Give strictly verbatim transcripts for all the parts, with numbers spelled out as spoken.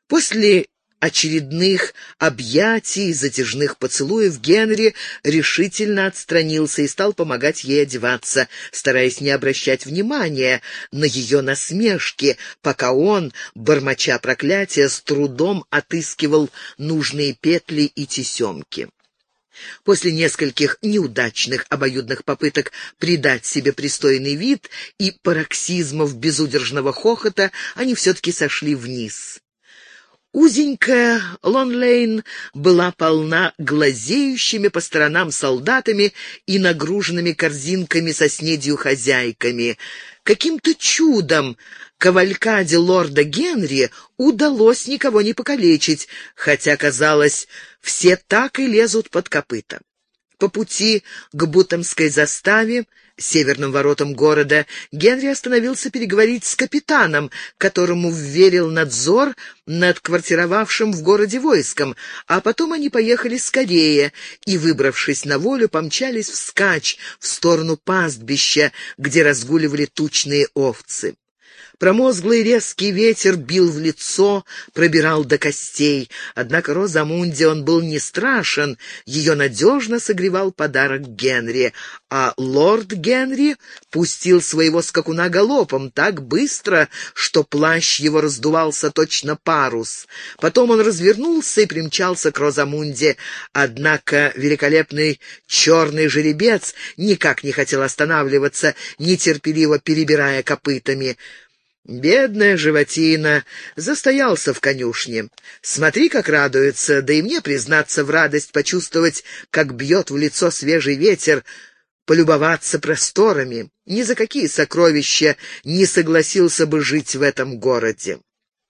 После очередных объятий и затяжных поцелуев Генри решительно отстранился и стал помогать ей одеваться, стараясь не обращать внимания на ее насмешки, пока он, бормоча проклятия, с трудом отыскивал нужные петли и тесемки. После нескольких неудачных обоюдных попыток придать себе пристойный вид и пароксизмов безудержного хохота они все-таки сошли вниз. Узенькая Лон-Лейн была полна глазеющими по сторонам солдатами и нагруженными корзинками со снедью хозяйками. Каким-то чудом кавалькаде лорда Генри удалось никого не покалечить, хотя, казалось, все так и лезут под копыта. По пути к Бутамской заставе, северным воротам города, Генри остановился переговорить с капитаном, которому вверил надзор над квартировавшим в городе войском, а потом они поехали скорее и, выбравшись на волю, помчались вскачь в сторону пастбища, где разгуливали тучные овцы. Промозглый резкий ветер бил в лицо, пробирал до костей. Однако Розамунде он был не страшен, ее надежно согревал подарок Генри, а лорд Генри пустил своего скакуна галопом так быстро, что плащ его раздувался точно парус. Потом он развернулся и примчался к Розамунде, однако великолепный черный жеребец никак не хотел останавливаться, нетерпеливо перебирая копытами. Бедная животина, застоялся в конюшне. Смотри, как радуется, да и мне, признаться, в радость почувствовать, как бьет в лицо свежий ветер, полюбоваться просторами. Ни за какие сокровища не согласился бы жить в этом городе.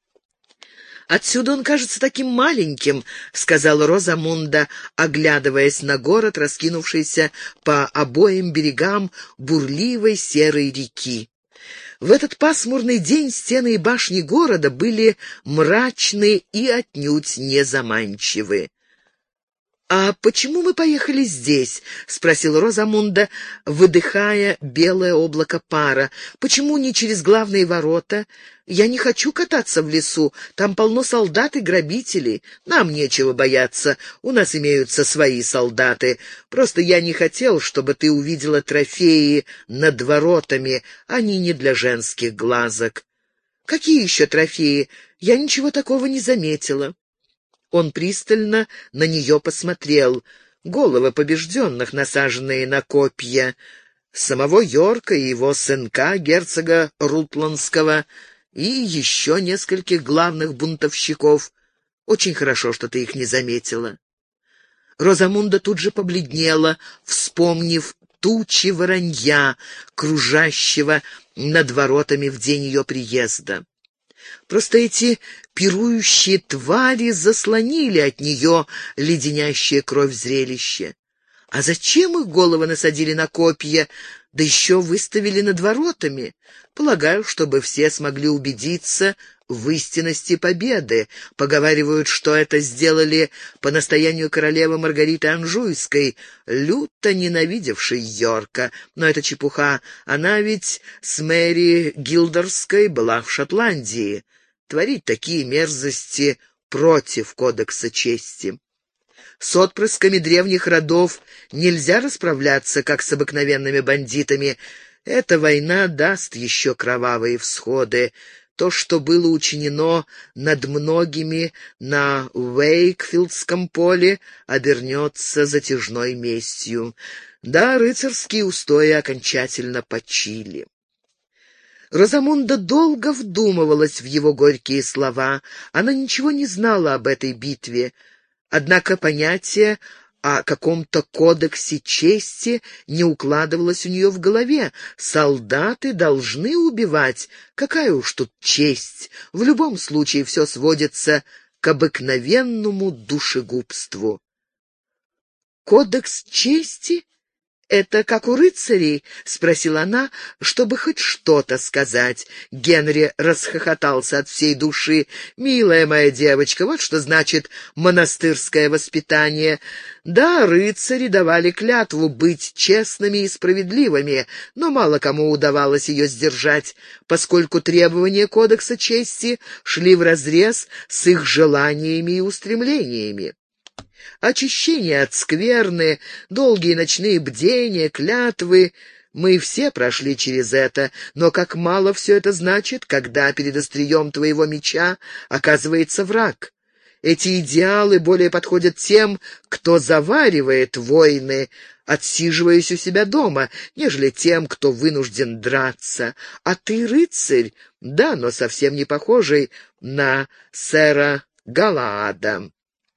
«Отсюда он кажется таким маленьким», — сказала Розамунда, оглядываясь на город, раскинувшийся по обоим берегам бурливой серой реки. В этот пасмурный день стены и башни города были мрачны и отнюдь не заманчивы. «А почему мы поехали здесь?» — спросила Розамунда, выдыхая белое облако пара. «Почему не через главные ворота? Я не хочу кататься в лесу. Там полно солдат и грабителей. Нам нечего бояться. У нас имеются свои солдаты. Просто я не хотел, чтобы ты увидела трофеи над воротами. Они не для женских глазок». «Какие еще трофеи? Я ничего такого не заметила». Он пристально на нее посмотрел. Головы побежденных, насаженные на копья, самого Йорка и его сынка, герцога Рутландского, и еще нескольких главных бунтовщиков. Очень хорошо, что ты их не заметила. Розамунда тут же побледнела, вспомнив тучи воронья, кружащего над воротами в день ее приезда. Просто эти пирующие твари заслонили от нее леденящее кровь зрелище. А зачем их головы насадили на копья, да еще выставили над воротами? Полагаю, чтобы все смогли убедиться в истинности победы. Поговаривают, что это сделали по настоянию королевы Маргариты Анжуйской, люто ненавидевшей Йорка. Но это чепуха. Она ведь с Мэри Гилдерской была в Шотландии. Творить такие мерзости против кодекса чести. С отпрысками древних родов нельзя расправляться, как с обыкновенными бандитами. Эта война даст еще кровавые всходы. То, что было учинено над многими на Уэйкфилдском поле, обернется затяжной местью. Да, рыцарские устои окончательно почили. Розамунда долго вдумывалась в его горькие слова. Она ничего не знала об этой битве. Однако понятие о каком-то кодексе чести не укладывалось у нее в голове. Солдаты должны убивать. Какая уж тут честь? В любом случае все сводится к обыкновенному душегубству. Кодекс чести? «Это как у рыцарей?» — спросила она, чтобы хоть что-то сказать. Генри расхохотался от всей души. «Милая моя девочка, вот что значит монастырское воспитание. Да, рыцари давали клятву быть честными и справедливыми, но мало кому удавалось ее сдержать, поскольку требования Кодекса чести шли вразрез с их желаниями и устремлениями. Очищение от скверны, долгие ночные бдения, клятвы — мы все прошли через это, но как мало все это значит, когда перед острием твоего меча оказывается враг. Эти идеалы более подходят тем, кто заваривает войны, отсиживаясь у себя дома, нежели тем, кто вынужден драться. А ты рыцарь, да, но совсем не похожий на сэра Галаада».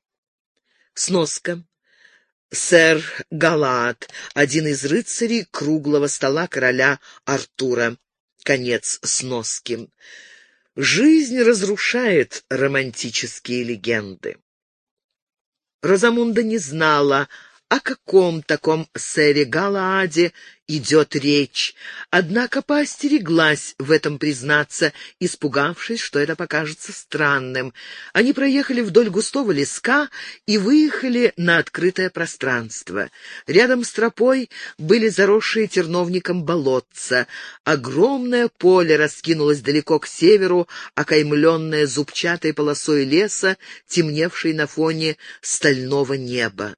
Сноска. Сэр Галаад, один из рыцарей круглого стола короля Артура. Конец сноски. Жизнь разрушает романтические легенды. Розамунда не знала, о каком таком сэре Галааде идет речь, однако поостереглась в этом признаться, испугавшись, что это покажется странным. Они проехали вдоль густого леска и выехали на открытое пространство. Рядом с тропой были заросшие терновником болотца. Огромное поле раскинулось далеко к северу, окаймленное зубчатой полосой леса, темневшей на фоне стального неба.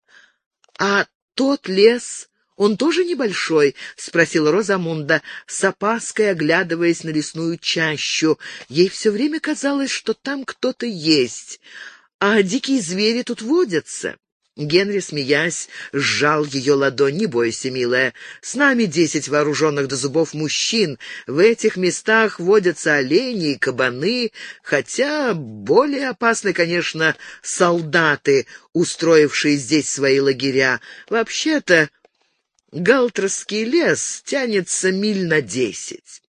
«А тот лес, он тоже небольшой?» — спросила Розамунда, с опаской оглядываясь на лесную чащу. Ей все время казалось, что там кто-то есть. «А дикие звери тут водятся?» Генри, смеясь, сжал ее ладонь. «Не бойся, милая, с нами десять вооруженных до зубов мужчин. В этих местах водятся олени и кабаны, хотя более опасны, конечно, солдаты, устроившие здесь свои лагеря. Вообще-то, Галтросский лес тянется миль на десять».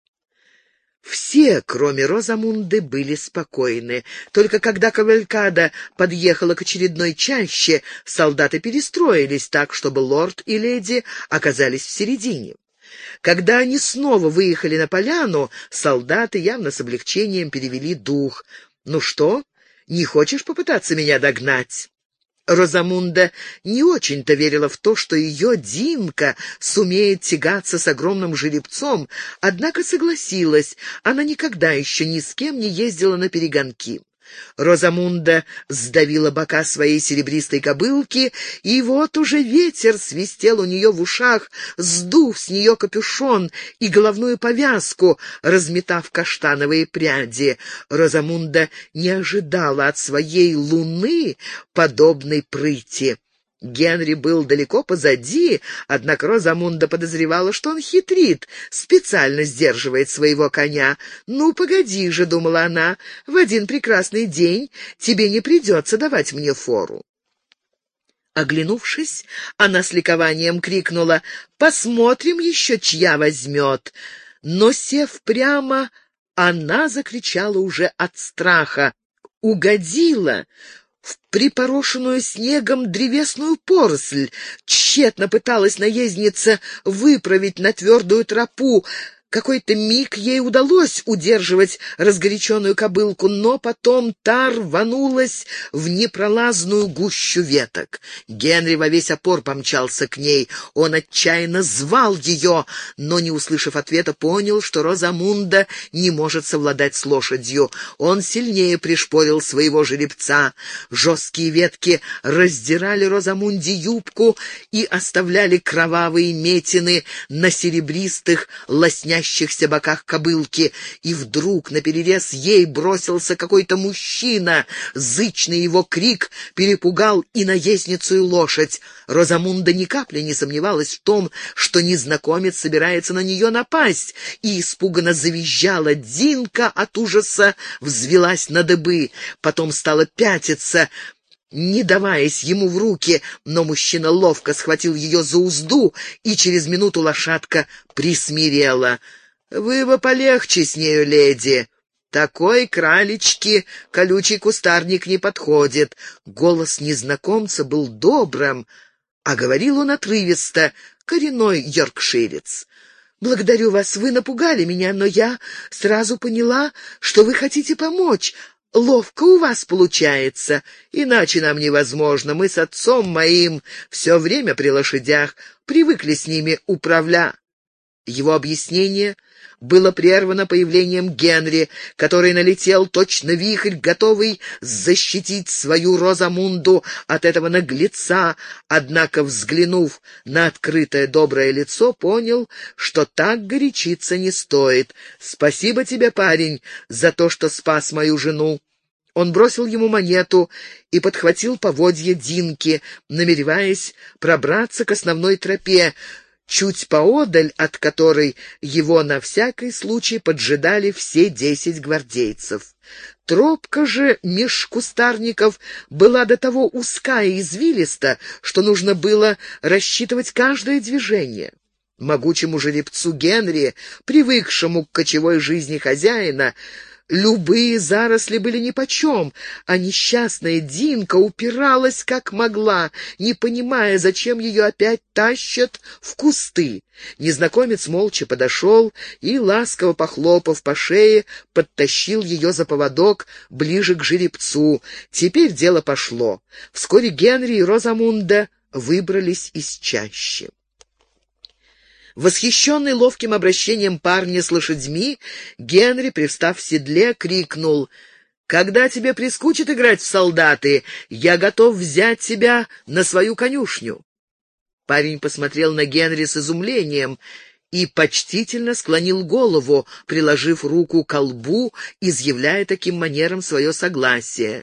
Все, кроме Розамунды, были спокойны. Только когда кавалькада подъехала к очередной чаще, солдаты перестроились так, чтобы лорд и леди оказались в середине. Когда они снова выехали на поляну, солдаты явно с облегчением перевели дух. «Ну что, не хочешь попытаться меня догнать?» Розамунда не очень-то верила в то, что ее Динка сумеет тягаться с огромным жеребцом, однако согласилась, она никогда еще ни с кем не ездила на перегонки. Розамунда сдавила бока своей серебристой кобылки, и вот уже ветер свистел у нее в ушах, сдув с нее капюшон и головную повязку, разметав каштановые пряди. Розамунда не ожидала от своей луны подобной прыти. Генри был далеко позади, однако Розамунда подозревала, что он хитрит, специально сдерживает своего коня. «Ну, погоди же», — думала она, — «в один прекрасный день тебе не придется давать мне фору». Оглянувшись, она с ликованием крикнула: «Посмотрим еще, чья возьмет!» Но, сев прямо, она закричала уже от страха. Угодила в припорошенную снегом древесную поросль. Тщетно пыталась наездница выправить на твердую тропу. Какой-то миг ей удалось удерживать разгоряченную кобылку, но потом та рванулась в непролазную гущу веток. Генри во весь опор помчался к ней. Он отчаянно звал ее, но, не услышав ответа, понял, что Розамунда не может совладать с лошадью. Он сильнее пришпорил своего жеребца. Жесткие ветки раздирали Розамунде юбку и оставляли кровавые метины на серебристых лоснящихся боках кобылки, и вдруг наперерез ей бросился какой-то мужчина. Зычный его крик перепугал и наездницу, и лошадь. Розамунда ни капли не сомневалась в том, что незнакомец собирается на нее напасть, и испуганно завизжала. Динка от ужаса взвелась на дыбы, потом стала пятиться, не даваясь ему в руки, но мужчина ловко схватил ее за узду, и через минуту лошадка присмирела. «Вы бы полегче с нею, леди. Такой кралечке колючий кустарник не подходит». Голос незнакомца был добрым, А говорил он отрывисто, коренной йоркширец. «Благодарю вас, вы напугали меня, но я сразу поняла, что вы хотите помочь. Ловко у вас получается, иначе нам невозможно. Мы с отцом моим все время при лошадях, привыкли с ними управля». Его объяснение было прервано появлением Генри, который налетел точно вихрь, готовый защитить свою Розамунду от этого наглеца, однако, взглянув на открытое доброе лицо, понял, что так горячиться не стоит. «Спасибо тебе, парень, за то, что спас мою жену». Он бросил ему монету и подхватил поводья Динки, намереваясь пробраться к основной тропе, чуть поодаль от которой его на всякий случай поджидали все десять гвардейцев. Тропка же меж кустарников была до того узка и извилиста, что нужно было рассчитывать каждое движение. Могучему жеребцу Генри, привыкшему к кочевой жизни хозяина, любые заросли были нипочем, а несчастная Динка упиралась как могла, не понимая, зачем ее опять тащат в кусты. Незнакомец молча подошел и, ласково похлопав по шее, подтащил ее за поводок ближе к жеребцу. Теперь дело пошло. Вскоре Генри и Розамунда выбрались из чащи. Восхищенный ловким обращением парня с лошадьми, Генри, привстав в седле, крикнул: «Когда тебе прискучит играть в солдаты, я готов взять тебя на свою конюшню». Парень посмотрел на Генри с изумлением и почтительно склонил голову, приложив руку к лбу, изъявляя таким манером свое согласие.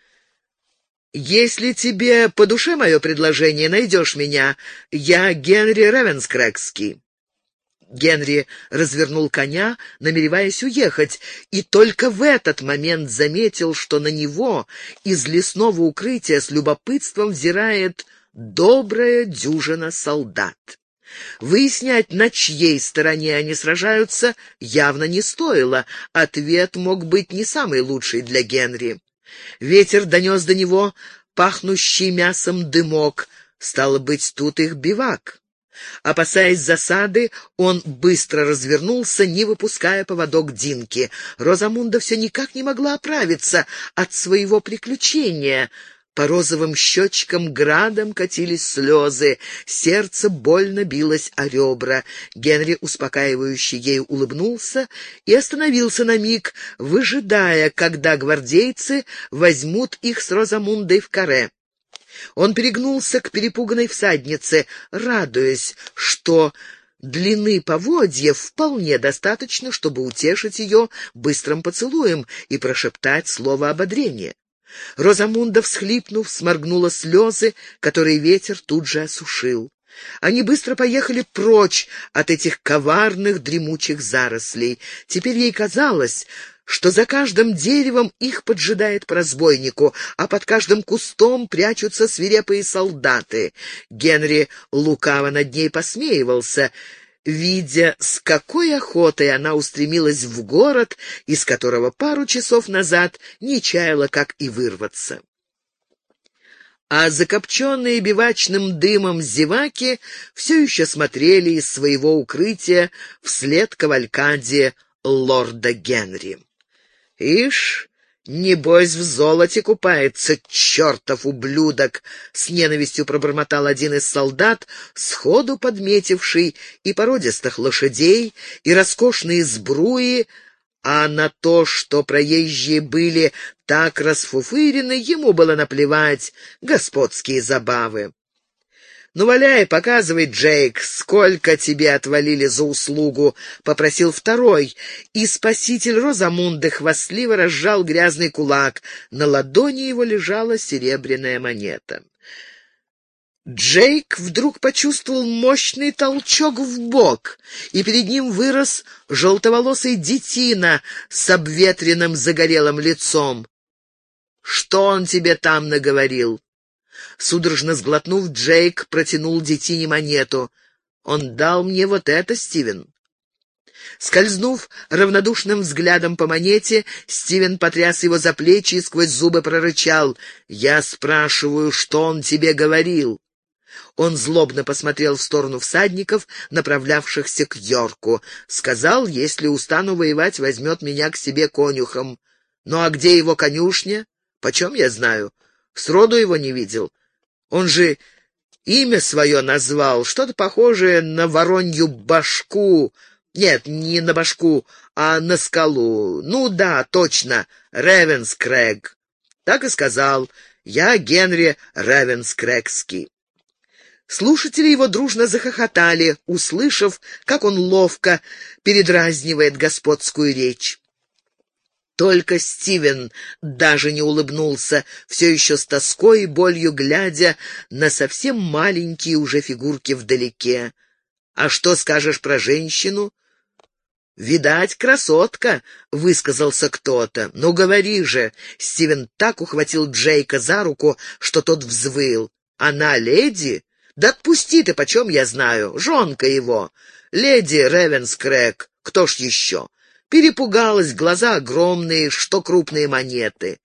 «Если тебе по душе мое предложение, найдешь меня. Я Генри Ревенскрэгский». Генри развернул коня, намереваясь уехать, и только в этот момент заметил, что на него из лесного укрытия с любопытством взирает добрая дюжина солдат. Выяснять, на чьей стороне они сражаются, явно не стоило. Ответ мог быть не самый лучший для Генри. Ветер донес до него пахнущий мясом дымок. Стало быть, тут их бивак. Опасаясь засады, он быстро развернулся, не выпуская поводок Динки. Розамунда все никак не могла оправиться от своего приключения. По розовым щечкам градом катились слезы, сердце больно билось о ребра. Генри, успокаивающе ей улыбнулся и остановился на миг, выжидая, когда гвардейцы возьмут их с Розамундой в каре. Он перегнулся к перепуганной всаднице, радуясь, что длины поводьев вполне достаточно, чтобы утешить ее быстрым поцелуем и прошептать слово ободрения. Розамунда, всхлипнув, сморгнула слезы, которые ветер тут же осушил. Они быстро поехали прочь от этих коварных дремучих зарослей. Теперь ей казалось, что за каждым деревом их поджидает по разбойнику, а под каждым кустом прячутся свирепые солдаты. Генри лукаво над ней посмеивался, видя, с какой охотой она устремилась в город, из которого пару часов назад не чаяла, как и вырваться. А закопченные бивачным дымом зеваки все еще смотрели из своего укрытия вслед кавалькаде лорда Генри. «Ишь, небось, в золоте купается, чертов ублюдок!» — с ненавистью пробормотал один из солдат, сходу подметивший и породистых лошадей, и роскошные сбруи, а на то, что проезжие были так расфуфырены, ему было наплевать. Господские забавы. «Ну, валяй, показывай, Джейк, сколько тебе отвалили за услугу», — попросил второй, и спаситель Розамунды хвастливо разжал грязный кулак. На ладони его лежала серебряная монета. Джейк вдруг почувствовал мощный толчок в бок, и перед ним вырос желтоволосый детина с обветренным загорелым лицом. «Что он тебе там наговорил?» Судорожно сглотнув, Джейк протянул детине монету. «Он дал мне вот это, Стивен». Скользнув равнодушным взглядом по монете, Стивен потряс его за плечи и сквозь зубы прорычал: «Я спрашиваю, что он тебе говорил?» Он злобно посмотрел в сторону всадников, направлявшихся к Йорку. Сказал, если устану воевать, возьмет меня к себе конюхом. Ну а где его конюшня? Почем я знаю? Сроду его не видел. Он же имя свое назвал, что-то похожее на воронью башку. Нет, не на башку, а на скалу. Ну да, точно, Ревенскрэг. Так и сказал. Я Генри Ревенскрэгский. Слушатели его дружно захохотали, услышав, как он ловко передразнивает господскую речь. Только Стивен даже не улыбнулся, все еще с тоской и болью глядя на совсем маленькие уже фигурки вдалеке. «А что скажешь про женщину?» «Видать, красотка», — высказался кто-то. «Ну, говори же». Стивен так ухватил Джейка за руку, что тот взвыл. «Она леди? Да отпусти ты, почем я знаю. Жонка его. Леди Ревенскрэг. Кто ж еще?» Перепугалась, глаза огромные, что крупные монеты.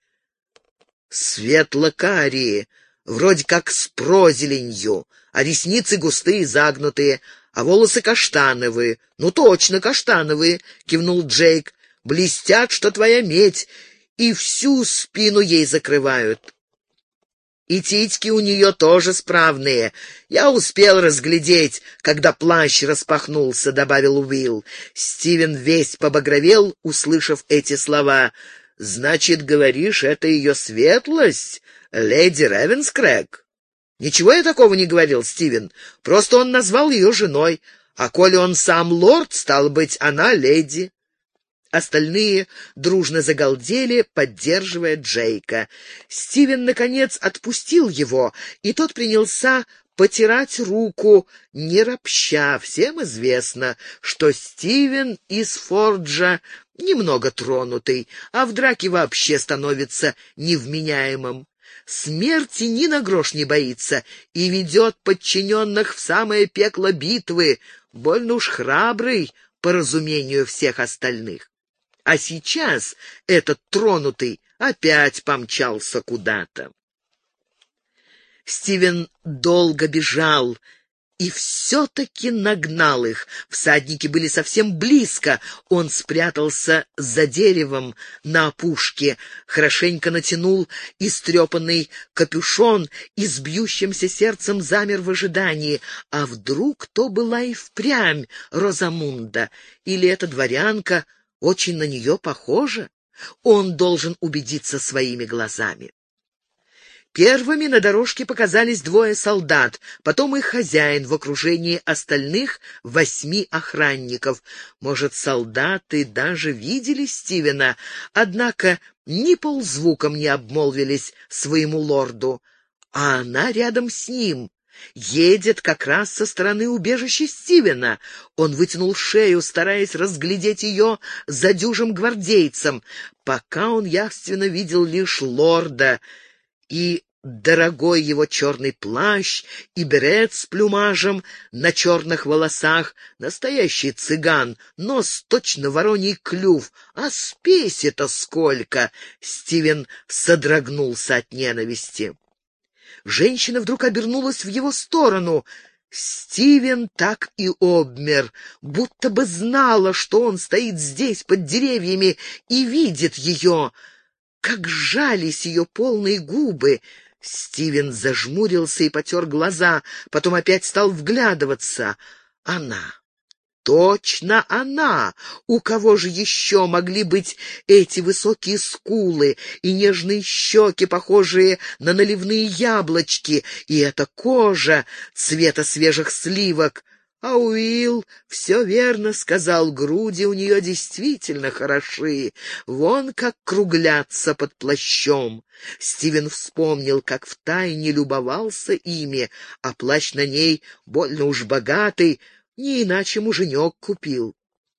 Светло-карие, вроде как с прозеленью, а ресницы густые, загнутые, а волосы каштановые. «Ну, точно каштановые», — кивнул Джейк. «Блестят, что твоя медь, и всю спину ей закрывают. И титьки у нее тоже справные. Я успел разглядеть, когда плащ распахнулся», — добавил Уилл. Стивен весь побагровел, услышав эти слова. «Значит, говоришь, это ее светлость, леди Ревенскрэг?» «Ничего я такого не говорил, Стивен. Просто он назвал ее женой. А коли он сам лорд, стало быть, она леди». Остальные дружно загалдели, поддерживая Джейка. Стивен, наконец, отпустил его, и тот принялся потирать руку, не ропща. Всем известно, что Стивен из Форджа немного тронутый, а в драке вообще становится невменяемым. Смерти ни на грош не боится и ведет подчиненных в самое пекло битвы, больно уж храбрый по разумению всех остальных. А сейчас этот тронутый опять помчался куда-то. Стивен долго бежал и все-таки нагнал их. Всадники были совсем близко. Он спрятался за деревом на опушке, хорошенько натянул истрепанный капюшон и с бьющимся сердцем замер в ожидании. А вдруг то была и впрямь Розамунда? Или эта дворянка очень на нее похожа? Он должен убедиться своими глазами. Первыми на дорожке показались двое солдат, потом их хозяин в окружении остальных восьми охранников. Может, солдаты даже видели Стивена, однако ни ползвуком не обмолвились своему лорду. А она рядом с ним. Едет как раз со стороны убежища Стивена. Он вытянул шею, стараясь разглядеть ее за дюжим гвардейцем. Пока он явственно видел лишь лорда и дорогой его черный плащ, и берет с плюмажем на черных волосах. Настоящий цыган, нос точно вороний клюв. А спеси-то сколько! Стивен содрогнулся от ненависти. Женщина вдруг обернулась в его сторону. Стивен так и обмер, будто бы знала, что он стоит здесь, под деревьями, и видит ее. Как сжались ее полные губы! Стивен зажмурился и потер глаза, потом опять стал вглядываться. Она! Точно она! У кого же еще могли быть эти высокие скулы и нежные щеки, похожие на наливные яблочки, и эта кожа цвета свежих сливок? А Уилл все верно сказал, груди у нее действительно хороши, вон как круглятся под плащом. Стивен вспомнил, как втайне любовался ими, а плащ на ней больно уж богатый, не иначе муженек купил.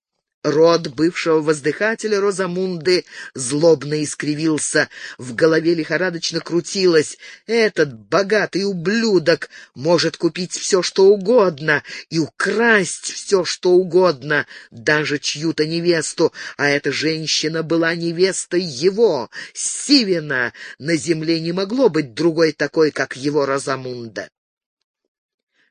Рот бывшего воздыхателя Розамунды злобно искривился, в голове лихорадочно крутилось. Этот богатый ублюдок может купить все, что угодно, и украсть все, что угодно, даже чью-то невесту, а эта женщина была невестой его, Стивена. На земле не могло быть другой такой, как его Розамунда.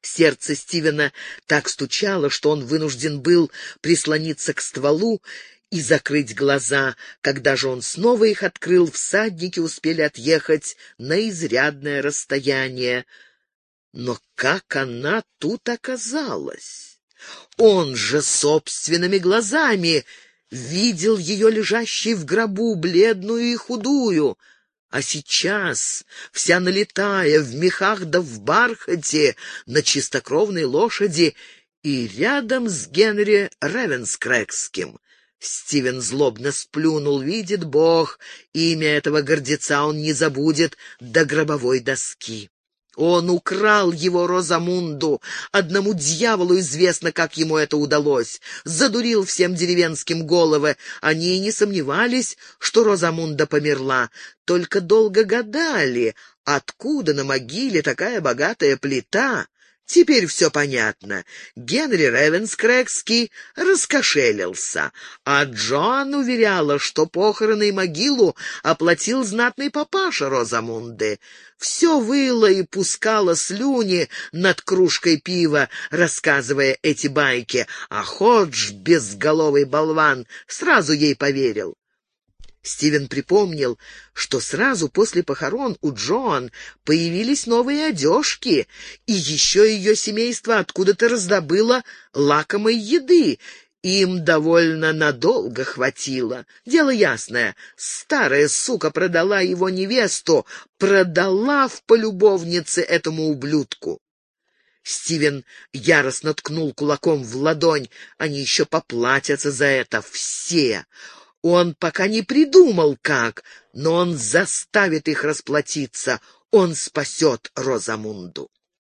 Сердце Стивена так стучало, что он вынужден был прислониться к стволу и закрыть глаза. Когда же он снова их открыл, всадники успели отъехать на изрядное расстояние. Но как она тут оказалась? Он же собственными глазами видел ее лежащей в гробу, бледную и худую. А сейчас, вся налитая, в мехах да в бархате, на чистокровной лошади и рядом с Генри Ревенскрэгским. Стивен злобно сплюнул. Видит Бог, имя этого гордеца он не забудет до гробовой доски. Он украл его Розамунду. Одному дьяволу известно, как ему это удалось. Задурил всем деревенским головы. Они и не сомневались, что Розамунда померла. Только долго гадали, откуда на могиле такая богатая плита. Теперь все понятно. Генри Ревенскрэгский раскошелился, а Джоан уверяла, что похороны и могилу оплатил знатный папаша Розамунды. Все выло и пускало слюни над кружкой пива, рассказывая эти байки, а Ходж, безголовый болван, сразу ей поверил. Стивен припомнил, что сразу после похорон у Джоан появились новые одежки, и еще ее семейство откуда-то раздобыло лакомой еды. Им довольно надолго хватило. Дело ясное, старая сука продала его невесту, продала в полюбовнице этому ублюдку. Стивен яростно ткнул кулаком в ладонь. Они еще поплатятся за это все. Он пока не придумал, как, но он заставит их расплатиться. Он спасет Розамунду.